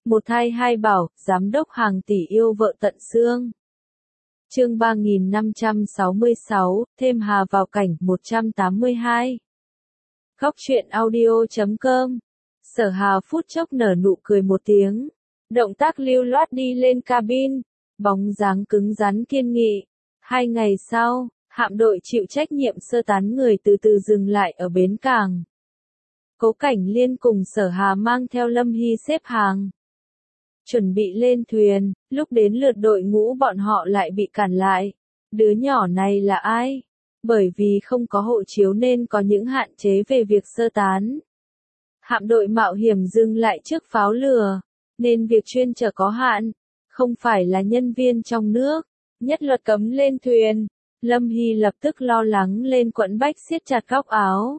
Một thai hai bảo, giám đốc hàng tỷ yêu vợ tận xương. Chương 3566, thêm Hà vào cảnh 182. Góc truyện audio.com. Sở Hà phút chốc nở nụ cười một tiếng. Động tác lưu loát đi lên cabin. Bóng dáng cứng rắn kiên nghị. 2 ngày sau, hạm đội chịu trách nhiệm sơ tán người từ từ dừng lại ở bến cảng. Cố Cảnh Liên cùng Sở Hà mang theo Lâm Hy xếp hàng. Chuẩn bị lên thuyền, lúc đến lượt đội ngũ bọn họ lại bị cản lại. Đứa nhỏ này là ai? Bởi vì không có hộ chiếu nên có những hạn chế về việc sơ tán. Hạm đội mạo hiểm dừng lại trước pháo lửa, nên việc chuyên chở có hạn, không phải là nhân viên trong nước, nhất luật cấm lên thuyền. Lâm Hy lập tức lo lắng lên quẫn bách siết chặt góc áo.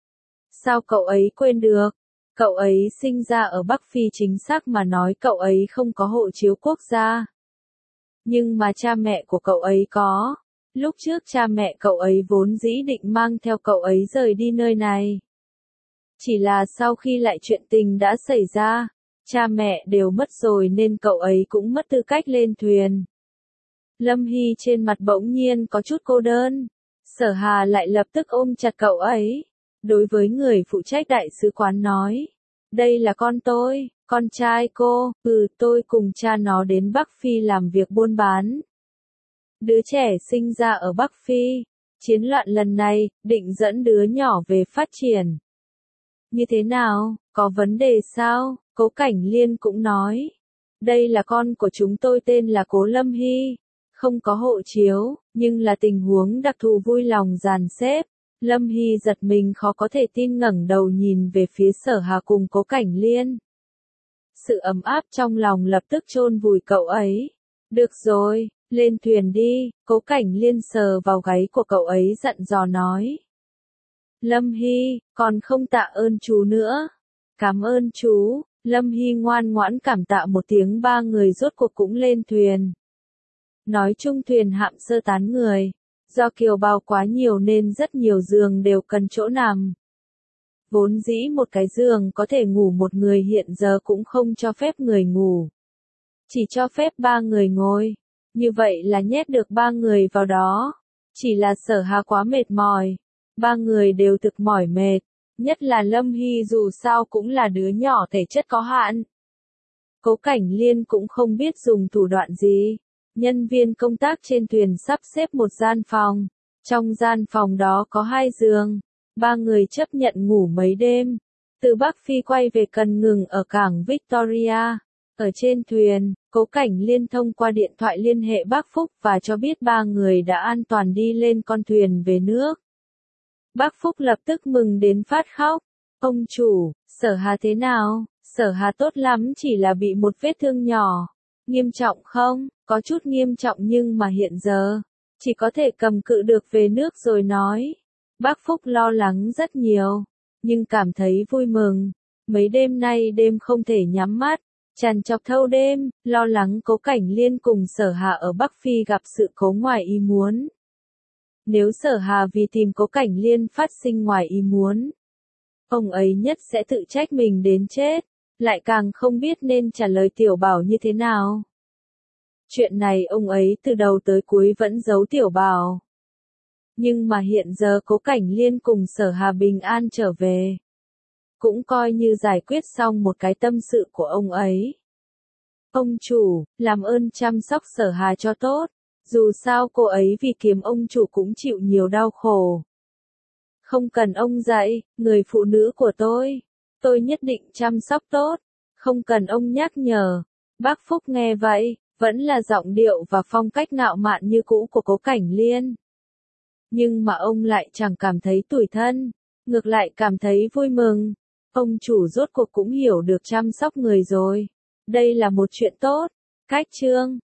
Sao cậu ấy quên được? Cậu ấy sinh ra ở Bắc Phi, chính xác mà nói cậu ấy không có hộ chiếu quốc gia. Nhưng mà cha mẹ của cậu ấy có. Lúc trước cha mẹ cậu ấy vốn dĩ định mang theo cậu ấy rời đi nơi này. Chỉ là sau khi lại chuyện tình đã xảy ra, cha mẹ đều mất rồi nên cậu ấy cũng mất tư cách lên thuyền. Lâm Hy trên mặt bỗng nhiên có chút cô đơn. Sở Hà lại lập tức ôm chặt cậu ấy. Đối với người phụ trách đại sứ quán nói, đây là con tôi, con trai cô, tôi cùng cha nó đến Bắc Phi làm việc buôn bán. Đứa trẻ sinh ra ở Bắc Phi, chiến loạn lần này, định dẫn đứa nhỏ về phát triển. Như thế nào, có vấn đề sao? Cố Cảnh Liên cũng nói, đây là con của chúng tôi tên là Cố Lâm Hy, không có hộ chiếu, nhưng là tình huống đặc thù, vui lòng dàn xếp. Lâm Hy giật mình khó có thể tin, ngẩng đầu nhìn về phía Sở Hà cùng Cố Cảnh Liên. Sự ấm áp trong lòng lập tức chôn vùi cậu ấy. Được rồi, lên thuyền đi, Cố Cảnh Liên sờ vào gáy của cậu ấy dặn dò nói. Lâm Hy, còn không tạ ơn chú nữa. Cảm ơn chú. Lâm Hy ngoan ngoãn cảm tạ một tiếng. Ba người rốt cuộc cũng lên thuyền. Nói chung thuyền hạm sơ tán người. Do kiều bào quá nhiều nên rất nhiều giường đều cần chỗ nằm. Vốn dĩ một cái giường có thể ngủ một người hiện giờ cũng không cho phép người ngủ. Chỉ cho phép 3 người ngồi. Như vậy là nhét được 3 người vào đó. Chỉ là Sở Hà quá mệt mỏi. 3 người đều thực mỏi mệt. Nhất là Lâm Hy dù sao cũng là đứa nhỏ thể chất có hạn. Cố Cảnh Liên cũng không biết dùng thủ đoạn gì. Nhân viên công tác trên thuyền sắp xếp một gian phòng. Trong gian phòng đó có 2 giường. 3 người chấp nhận ngủ mấy đêm. Từ Bắc Phi quay về cần ngừng ở cảng Victoria. Ở trên thuyền, Cố Cảnh Liên thông qua điện thoại liên hệ bác Phúc và cho biết 3 người đã an toàn đi lên con thuyền về nước. Bác Phúc lập tức mừng đến phát khóc. Ông chủ, Sở Hà thế nào? Sở Hà tốt lắm, chỉ là bị một vết thương nhỏ. Nghiêm trọng không? Có chút nghiêm trọng nhưng mà hiện giờ, chỉ có thể cầm cự được về nước rồi nói. Bác Phúc lo lắng rất nhiều, nhưng cảm thấy vui mừng. Mấy đêm nay đêm không thể nhắm mắt, trằn trọc thâu đêm, lo lắng Cố Cảnh Liên cùng Sở Hà ở Bắc Phi gặp sự cố ngoài ý muốn. Nếu Sở Hà vì tìm Cố Cảnh Liên phát sinh ngoài ý muốn, ông ấy nhất sẽ tự trách mình đến chết, lại càng không biết nên trả lời Tiểu Bảo như thế nào. Chuyện này ông ấy từ đầu tới cuối vẫn giấu Tiểu Bảo. Nhưng mà hiện giờ Cố Cảnh Liên cùng Sở Hà bình an trở về. Cũng coi như giải quyết xong một cái tâm sự của ông ấy. Ông chủ, làm ơn chăm sóc Sở Hà cho tốt. Dù sao cô ấy vì kiếm ông chủ cũng chịu nhiều đau khổ. Không cần ông dạy, người phụ nữ của tôi nhất định chăm sóc tốt. Không cần ông nhắc nhở. Bác Phúc nghe vậy, vẫn là giọng điệu và phong cách ngạo mạn như cũ của Cố Cảnh Liên. Nhưng mà ông lại chẳng cảm thấy tủi thân, ngược lại cảm thấy vui mừng. Ông chủ rốt cuộc cũng hiểu được chăm sóc người rồi. Đây là một chuyện tốt. Cách chương